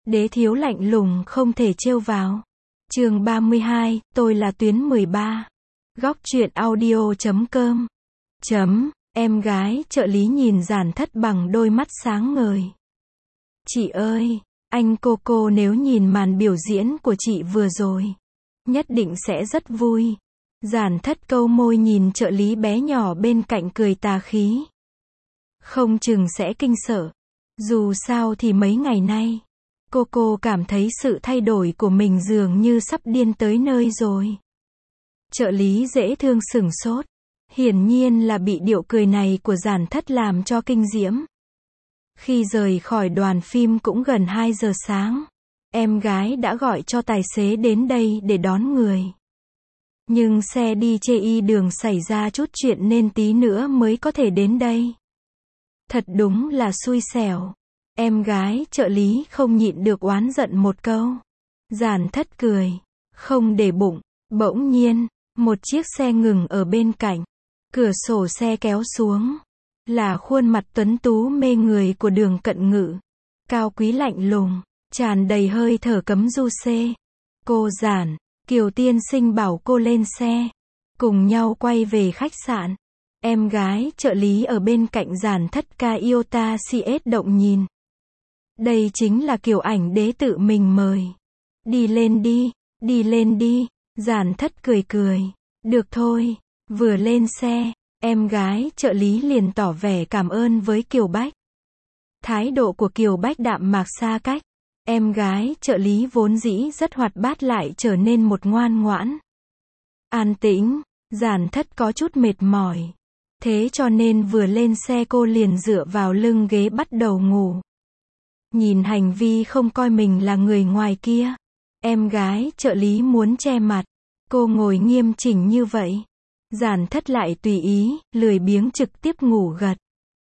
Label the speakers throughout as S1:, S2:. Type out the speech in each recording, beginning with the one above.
S1: Đế thiếu lạnh lùng không thể trêu vào. Chương 32, tôi là tuyến 13. Góc truyện audio.com. Em gái trợ lý nhìn Giản Thất bằng đôi mắt sáng ngời. Chị ơi, anh cô nếu nhìn màn biểu diễn của chị vừa rồi, nhất định sẽ rất vui. Giản Thất câu môi nhìn trợ lý bé nhỏ bên cạnh cười tà khí. Không chừng sẽ kinh sợ. Dù sao thì mấy ngày nay, cô cảm thấy sự thay đổi của mình dường như sắp điên tới nơi rồi. Trợ lý dễ thương sửng sốt. Hiển nhiên là bị điệu cười này của Giản Thất làm cho kinh diễm. Khi rời khỏi đoàn phim cũng gần 2 giờ sáng. Em gái đã gọi cho tài xế đến đây để đón người. Nhưng xe đi chê đường xảy ra chút chuyện nên tí nữa mới có thể đến đây. Thật đúng là xui xẻo. Em gái trợ lý không nhịn được oán giận một câu. Giản Thất cười, không để bụng. Bỗng nhiên, một chiếc xe ngừng ở bên cạnh. Cửa sổ xe kéo xuống. Là khuôn mặt tuấn tú mê người của Đường Cận Ngự. Cao quý lạnh lùng, tràn đầy hơi thở cấm du xê. Cô Giản, Kiều tiên sinh bảo cô lên xe. Cùng nhau quay về khách sạn. Em gái trợ lý ở bên cạnh Giản Thất Iota CS động nhìn. Đây chính là kiểu ảnh đế tự mình mời. Đi lên đi. Giản Thất cười. Được thôi. Vừa lên xe, em gái trợ lý liền tỏ vẻ cảm ơn với Kiều Bách. Thái độ của Kiều Bách đạm mạc xa cách. Em gái trợ lý vốn dĩ rất hoạt bát lại trở nên một ngoan ngoãn. An tĩnh, Giản Thất có chút mệt mỏi. Thế cho nên vừa lên xe cô liền dựa vào lưng ghế bắt đầu ngủ. Nhìn hành vi không coi mình là người ngoài kia. Em gái trợ lý muốn che mặt. Cô ngồi nghiêm chỉnh như vậy. Giản Thất lại tùy ý, lười biếng trực tiếp ngủ gật.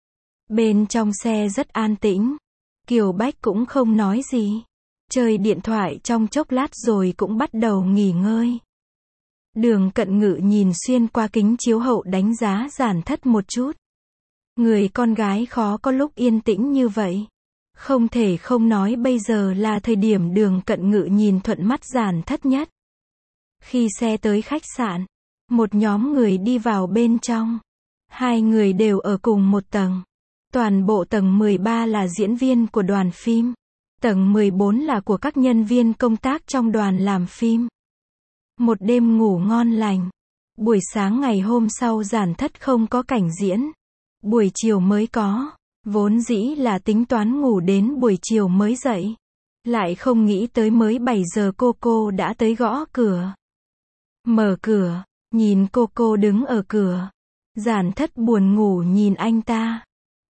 S1: Bên trong xe rất an tĩnh. Kiều Bách cũng không nói gì. Chơi điện thoại trong chốc lát rồi cũng bắt đầu nghỉ ngơi. Đường Cận Ngự nhìn xuyên qua kính chiếu hậu đánh giá Giản Thất một chút. Người con gái khó có lúc yên tĩnh như vậy. Không thể không nói bây giờ là thời điểm Đường Cận Ngự nhìn thuận mắt Giản Thất nhất. Khi xe tới khách sạn, một nhóm người đi vào bên trong. Hai người đều ở cùng một tầng. Toàn bộ tầng 13 là diễn viên của đoàn phim. Tầng 14 là của các nhân viên công tác trong đoàn làm phim. Một đêm ngủ ngon lành. Buổi sáng ngày hôm sau Giản Thất không có cảnh diễn. Buổi chiều mới có. Vốn dĩ là tính toán ngủ đến buổi chiều mới dậy. Lại không nghĩ tới mới 7 giờ cô đã tới gõ cửa. Mở cửa, nhìn cô đứng ở cửa. Giản Thất buồn ngủ nhìn anh ta.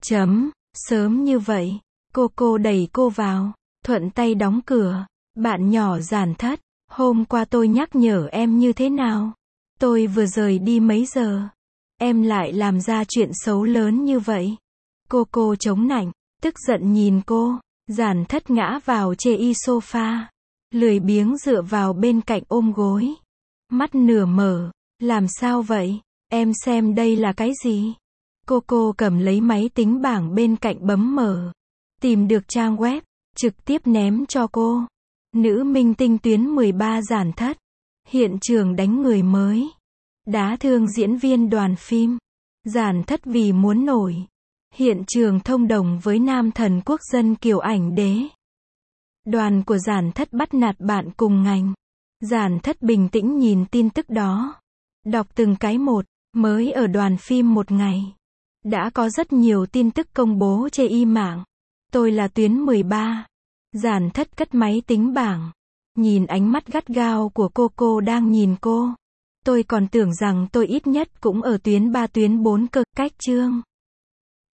S1: Sớm như vậy. Cô đẩy cô vào, thuận tay đóng cửa. Bạn nhỏ Giản Thất, hôm qua tôi nhắc nhở em như thế nào? Tôi vừa rời đi mấy giờ. Em lại làm ra chuyện xấu lớn như vậy. Cô chống nạnh, tức giận nhìn cô. Giản Thất ngã vào chê sofa. Lười biếng dựa vào bên cạnh ôm gối. Mắt nửa mở. Làm sao vậy? Em xem đây là cái gì? Cô cầm lấy máy tính bảng bên cạnh bấm mở. Tìm được trang web. Trực tiếp ném cho cô. Nữ minh tinh tuyến 13 Giản Thất. Hiện trường đánh người mới. Đá thương diễn viên đoàn phim. Giản Thất vì muốn nổi. Hiện trường thông đồng với nam thần quốc dân Kiều ảnh đế. Đoàn của Giản Thất bắt nạt bạn cùng ngành. Giản Thất bình tĩnh nhìn tin tức đó. Đọc từng cái một. Mới ở đoàn phim một ngày. Đã có rất nhiều tin tức công bố trên mạng. Tôi là tuyến 13. Giản Thất cất máy tính bảng. Nhìn ánh mắt gắt gao của cô đang nhìn cô. Tôi còn tưởng rằng tôi ít nhất cũng ở tuyến 3 tuyến 4 cơ. Cách chương.